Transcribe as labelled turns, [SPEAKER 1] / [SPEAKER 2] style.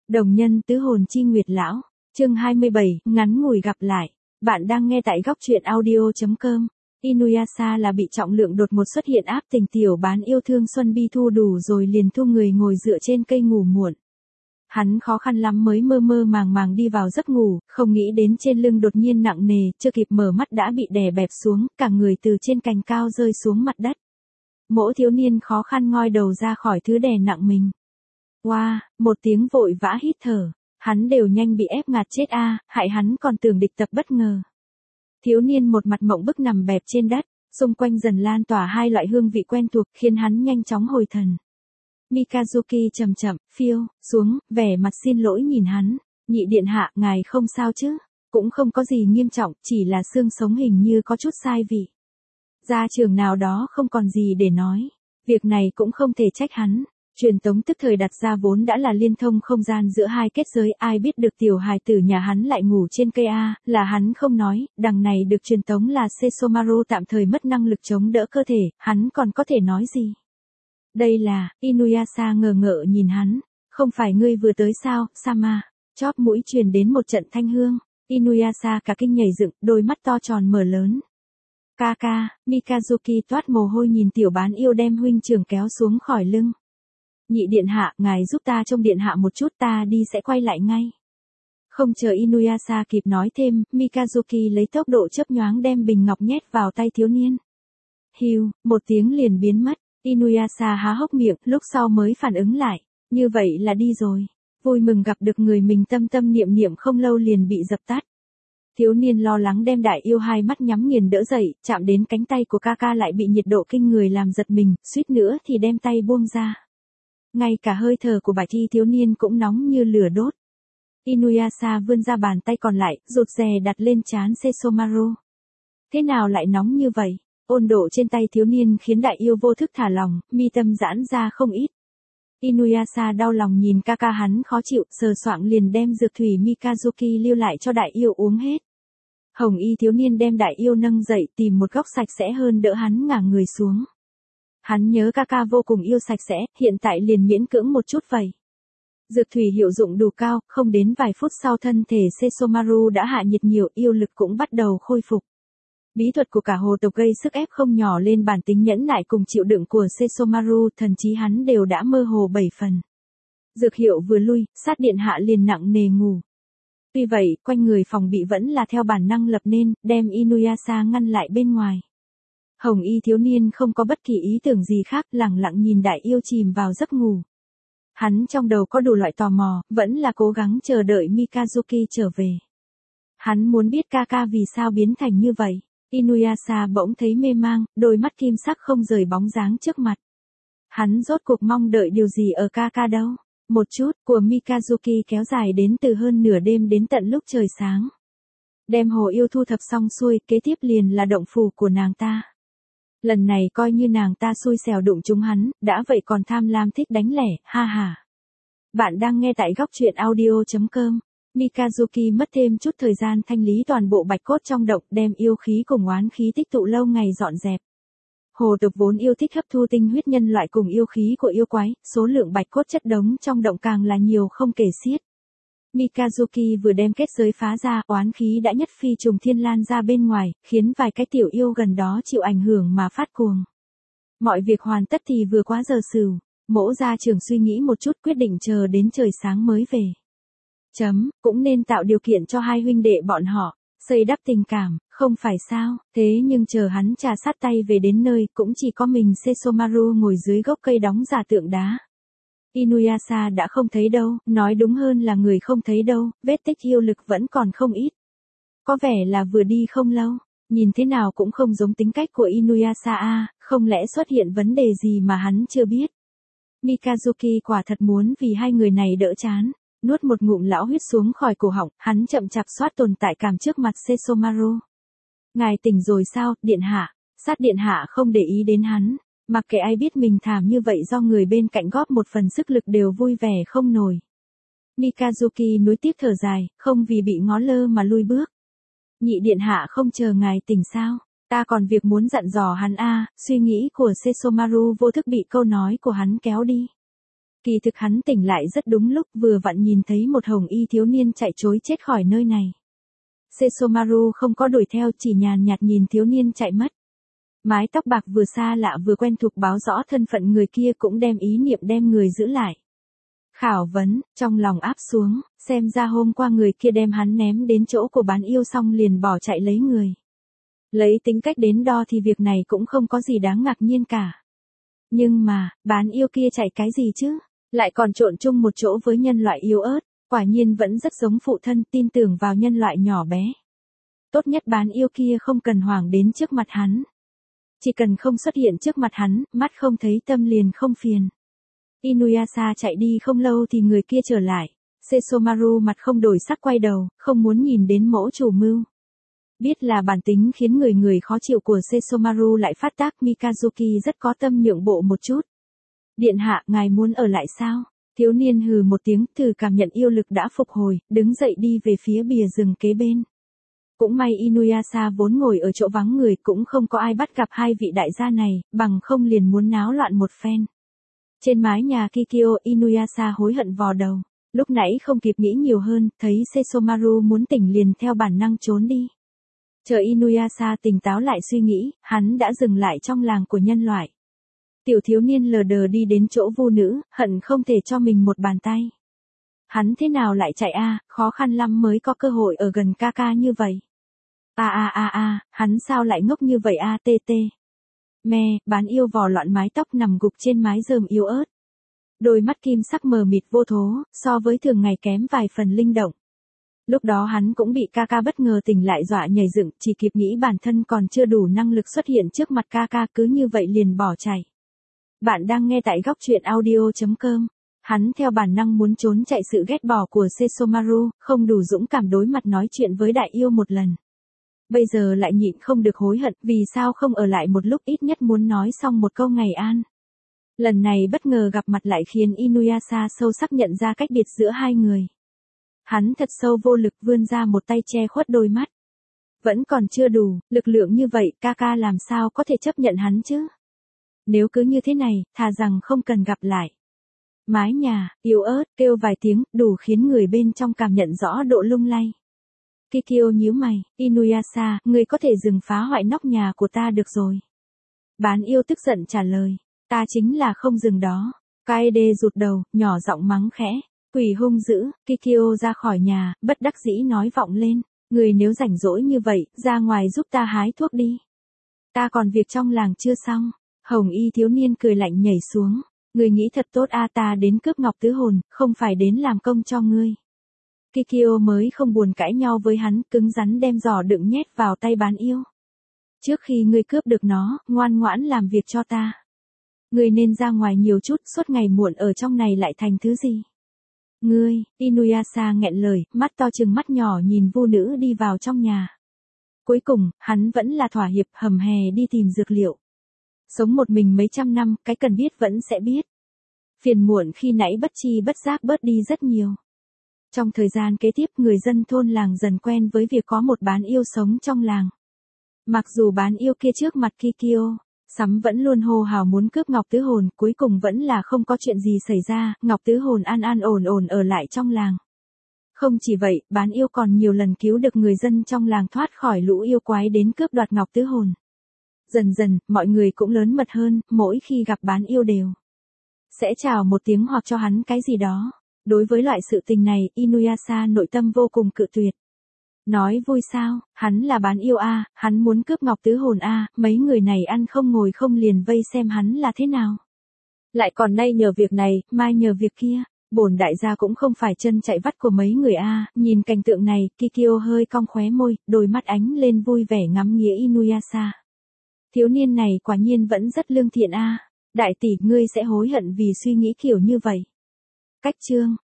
[SPEAKER 1] Đồng nhân tứ hồn chi nguyệt lão, chương 27, ngắn ngủi gặp lại. Bạn đang nghe tại góc truyện audio.com. Inuyasha là bị trọng lượng đột ngột xuất hiện áp tình tiểu bán yêu thương Xuân Bi thu đủ rồi liền thu người ngồi dựa trên cây ngủ muộn. Hắn khó khăn lắm mới mơ mơ màng màng đi vào giấc ngủ, không nghĩ đến trên lưng đột nhiên nặng nề, chưa kịp mở mắt đã bị đè bẹp xuống, cả người từ trên cành cao rơi xuống mặt đất. Mỗ thiếu niên khó khăn ngoi đầu ra khỏi thứ đè nặng mình. Wow, một tiếng vội vã hít thở, hắn đều nhanh bị ép ngạt chết hại hắn còn tưởng địch tập bất ngờ. Thiếu niên một mặt mộng bức nằm bẹp trên đất, xung quanh dần lan tỏa hai loại hương vị quen thuộc khiến hắn nhanh chóng hồi thần. Mikazuki chậm chậm, phiêu, xuống, vẻ mặt xin lỗi nhìn hắn, nhị điện hạ, ngài không sao chứ, cũng không có gì nghiêm trọng, chỉ là xương sống hình như có chút sai vị. Gia trưởng nào đó không còn gì để nói, việc này cũng không thể trách hắn. Truyền tống tức thời đặt ra vốn đã là liên thông không gian giữa hai kết giới, ai biết được tiểu hài tử nhà hắn lại ngủ trên cây là hắn không nói, đằng này được truyền tống là Sesomaru tạm thời mất năng lực chống đỡ cơ thể, hắn còn có thể nói gì? Đây là, Inuyasha ngờ ngợ nhìn hắn, không phải ngươi vừa tới sao, Sama, chóp mũi truyền đến một trận thanh hương, Inuyasha cả kinh nhảy dựng, đôi mắt to tròn mở lớn. Kaka, Mikazuki toát mồ hôi nhìn tiểu bán yêu đem huynh trưởng kéo xuống khỏi lưng. Nhị điện hạ, ngài giúp ta trông điện hạ một chút, ta đi sẽ quay lại ngay. Không chờ Inuyasha kịp nói thêm, Mikazuki lấy tốc độ chớp nhoáng đem bình ngọc nhét vào tay thiếu niên. Hiu, một tiếng liền biến mất, Inuyasha há hốc miệng, lúc sau mới phản ứng lại, như vậy là đi rồi. Vui mừng gặp được người mình tâm tâm niệm niệm không lâu liền bị dập tắt. Thiếu niên lo lắng đem đại yêu hai mắt nhắm nghiền đỡ dậy, chạm đến cánh tay của Kaka lại bị nhiệt độ kinh người làm giật mình, suýt nữa thì đem tay buông ra. Ngay cả hơi thở của bạch y thiếu niên cũng nóng như lửa đốt. Inuyasha vươn ra bàn tay còn lại, rụt rè đặt lên trán Sesomaru. Thế nào lại nóng như vậy? Ôn độ trên tay thiếu niên khiến đại yêu vô thức thả lòng, mi tâm giãn ra không ít. Inuyasha đau lòng nhìn Kaka hắn khó chịu, sờ soạng liền đem dược thủy Mikazuki lưu lại cho đại yêu uống hết. Hồng y thiếu niên đem đại yêu nâng dậy tìm một góc sạch sẽ hơn đỡ hắn ngả người xuống. Hắn nhớ Kaka vô cùng yêu sạch sẽ, hiện tại liền miễn cưỡng một chút vậy. Dược thủy hiệu dụng đủ cao, không đến vài phút sau thân thể Sesomaru đã hạ nhiệt nhiều, yêu lực cũng bắt đầu khôi phục. Bí thuật của cả hồ tộc gây sức ép không nhỏ lên bản tính nhẫn nại cùng chịu đựng của Sesomaru, thần trí hắn đều đã mơ hồ 7 phần. Dược hiệu vừa lui, sát điện hạ liền nặng nề ngủ. Tuy vậy, quanh người phòng bị vẫn là theo bản năng lập nên, đem Inuyasha ngăn lại bên ngoài. Hồng y thiếu niên không có bất kỳ ý tưởng gì khác, lẳng lặng nhìn đại yêu chìm vào giấc ngủ. Hắn trong đầu có đủ loại tò mò, vẫn là cố gắng chờ đợi Mikazuki trở về. Hắn muốn biết Kaka vì sao biến thành như vậy. Inuyasha bỗng thấy mê mang, đôi mắt kim sắc không rời bóng dáng trước mặt. Hắn rốt cuộc mong đợi điều gì ở Kaka đâu. Một chút của Mikazuki kéo dài đến từ hơn nửa đêm đến tận lúc trời sáng. Đem hồ yêu thu thập xong xuôi, kế tiếp liền là động phủ của nàng ta. Lần này coi như nàng ta xui xẻo đụng chúng hắn, đã vậy còn tham lam thích đánh lẻ, ha ha. Bạn đang nghe tại góc truyện audio.com. Mikazuki mất thêm chút thời gian thanh lý toàn bộ bạch cốt trong động, đem yêu khí cùng oán khí tích tụ lâu ngày dọn dẹp. Hồ tộc vốn yêu thích hấp thu tinh huyết nhân loại cùng yêu khí của yêu quái, số lượng bạch cốt chất đống trong động càng là nhiều không kể xiết. Mikazuki vừa đem kết giới phá ra, oán khí đã nhất phi trùng thiên lan ra bên ngoài, khiến vài cái tiểu yêu gần đó chịu ảnh hưởng mà phát cuồng. Mọi việc hoàn tất thì vừa quá giờ sửu, mỗ gia trưởng suy nghĩ một chút quyết định chờ đến trời sáng mới về. Cũng nên tạo điều kiện cho hai huynh đệ bọn họ, xây đắp tình cảm, không phải sao, thế nhưng chờ hắn trà sát tay về đến nơi cũng chỉ có mình Sesomaru ngồi dưới gốc cây đóng giả tượng đá. Inuyasha đã không thấy đâu, nói đúng hơn là người không thấy đâu, vết tích yêu lực vẫn còn không ít. Có vẻ là vừa đi không lâu, nhìn thế nào cũng không giống tính cách của Inuyasha không lẽ xuất hiện vấn đề gì mà hắn chưa biết. Mikazuki quả thật muốn vì hai người này đỡ chán, nuốt một ngụm lão huyết xuống khỏi cổ họng, hắn chậm chạp xoát tồn tại cảm trước mặt Sesomaru. Ngài tỉnh rồi sao, điện hạ, sát điện hạ không để ý đến hắn. Mặc kệ ai biết mình thảm như vậy do người bên cạnh góp một phần sức lực đều vui vẻ không nổi. Mikazuki nuối tiếc thở dài, không vì bị ngó lơ mà lui bước. Nhị điện hạ không chờ ngài tỉnh sao, ta còn việc muốn dặn dò hắn suy nghĩ của Sesomaru vô thức bị câu nói của hắn kéo đi. Kỳ thực hắn tỉnh lại rất đúng lúc, vừa vặn nhìn thấy một hồng y thiếu niên chạy trối chết khỏi nơi này. Sesomaru không có đuổi theo, chỉ nhàn nhạt nhìn thiếu niên chạy mất. Mái tóc bạc vừa xa lạ vừa quen thuộc báo rõ thân phận người kia, cũng đem ý niệm đem người giữ lại. Khảo vấn, trong lòng áp xuống, xem ra hôm qua người kia đem hắn ném đến chỗ của bán yêu xong liền bỏ chạy lấy người. Lấy tính cách đến đo thì việc này cũng không có gì đáng ngạc nhiên cả. Nhưng mà, bán yêu kia chạy cái gì chứ? Lại còn trộn chung một chỗ với nhân loại yếu ớt, quả nhiên vẫn rất giống phụ thân, tin tưởng vào nhân loại nhỏ bé. Tốt nhất bán yêu kia không cần hoảng đến trước mặt hắn. Chỉ cần không xuất hiện trước mặt hắn, mắt không thấy tâm liền không phiền. Inuyasha chạy đi không lâu thì người kia trở lại. Sesomaru mặt không đổi sắc quay đầu, không muốn nhìn đến mẫu chủ mưu. Biết là bản tính khiến người khó chịu của Sesomaru lại phát tác, Mikazuki rất có tâm nhượng bộ một chút. Điện hạ, ngài muốn ở lại sao? Thiếu niên hừ một tiếng, thử cảm nhận yêu lực đã phục hồi, đứng dậy đi về phía bìa rừng kế bên. Cũng may Inuyasha vốn ngồi ở chỗ vắng người, cũng không có ai bắt gặp hai vị đại gia này, bằng không liền muốn náo loạn một phen. Trên mái nhà Kikyo, Inuyasha hối hận vò đầu. Lúc nãy không kịp nghĩ nhiều hơn, thấy Sesomaru muốn tỉnh liền theo bản năng trốn đi. Chờ Inuyasha tỉnh táo lại suy nghĩ, hắn đã dừng lại trong làng của nhân loại. Tiểu thiếu niên lờ đờ đi đến chỗ vu nữ, hận không thể cho mình một bàn tay. Hắn thế nào lại chạy khó khăn lắm mới có cơ hội ở gần ca ca như vậy. Hắn sao lại ngốc như vậy tê. Mẹ, bán yêu vò loạn mái tóc nằm gục trên mái rơm yếu ớt. Đôi mắt kim sắc mờ mịt vô thố, so với thường ngày kém vài phần linh động. Lúc đó hắn cũng bị ca ca bất ngờ tỉnh lại dọa nhảy dựng, chỉ kịp nghĩ bản thân còn chưa đủ năng lực xuất hiện trước mặt ca ca, cứ như vậy liền bỏ chạy. Bạn đang nghe tại góc truyện audio.com. Hắn theo bản năng muốn trốn chạy sự ghét bỏ của Sesomaru, không đủ dũng cảm đối mặt nói chuyện với đại yêu một lần. Bây giờ lại nhịn không được hối hận, vì sao không ở lại một lúc, ít nhất muốn nói xong một câu ngày an. Lần này bất ngờ gặp mặt lại khiến Inuyasha sâu sắc nhận ra cách biệt giữa hai người. Hắn thật sâu vô lực vươn ra một tay che khuất đôi mắt. Vẫn còn chưa đủ, lực lượng như vậy, ca ca làm sao có thể chấp nhận hắn chứ? Nếu cứ như thế này, thà rằng không cần gặp lại. Mái nhà, yếu ớt, kêu vài tiếng, đủ khiến người bên trong cảm nhận rõ độ lung lay. Kikyo nhíu mày, Inuyasha, ngươi có thể dừng phá hoại nóc nhà của ta được rồi. Bán yêu tức giận trả lời, ta chính là không dừng đó. Kaede rụt đầu, nhỏ giọng mắng khẽ. Quỷ hung dữ, Kikyo ra khỏi nhà, bất đắc dĩ nói vọng lên. Người nếu rảnh rỗi như vậy, ra ngoài giúp ta hái thuốc đi. Ta còn việc trong làng chưa xong. Hồng y thiếu niên cười lạnh nhảy xuống. Người nghĩ thật tốt ta đến cướp ngọc tứ hồn, không phải đến làm công cho ngươi. Kikyo mới không buồn cãi nhau với hắn, cứng rắn đem giỏ đựng nhét vào tay bán yêu. Trước khi ngươi cướp được nó, ngoan ngoãn làm việc cho ta. Ngươi nên ra ngoài nhiều chút, suốt ngày muộn ở trong này lại thành thứ gì? Ngươi, Inuyasha nghẹn lời, mắt to trừng mắt nhỏ nhìn vu nữ đi vào trong nhà. Cuối cùng, hắn vẫn là thỏa hiệp, hầm hè đi tìm dược liệu. Sống một mình mấy trăm năm, cái cần biết vẫn sẽ biết. Phiền muộn khi nãy bất chi bất giác bớt đi rất nhiều. Trong thời gian kế tiếp, người dân thôn làng dần quen với việc có một bán yêu sống trong làng. Mặc dù bán yêu kia trước mặt Kikyo, Sắm vẫn luôn hô hào muốn cướp ngọc tứ hồn, cuối cùng vẫn là không có chuyện gì xảy ra, ngọc tứ hồn an an ổn ổn ở lại trong làng. Không chỉ vậy, bán yêu còn nhiều lần cứu được người dân trong làng thoát khỏi lũ yêu quái đến cướp đoạt ngọc tứ hồn. Dần dần, mọi người cũng lớn mật hơn, mỗi khi gặp bán yêu đều sẽ chào một tiếng hoặc cho hắn cái gì đó. Đối với loại sự tình này, Inuyasha nội tâm vô cùng cự tuyệt. Nói vui sao, hắn là bán yêu hắn muốn cướp ngọc tứ hồn mấy người này ăn không ngồi không liền vây xem hắn là thế nào. Lại còn nay nhờ việc này, mai nhờ việc kia, bổn đại gia cũng không phải chân chạy vắt của mấy người nhìn cảnh tượng này, Kikyo hơi cong khóe môi, đôi mắt ánh lên vui vẻ ngắm nghía Inuyasha. Thiếu niên này quả nhiên vẫn rất lương thiện đại tỷ, ngươi sẽ hối hận vì suy nghĩ kiểu như vậy. Cách chương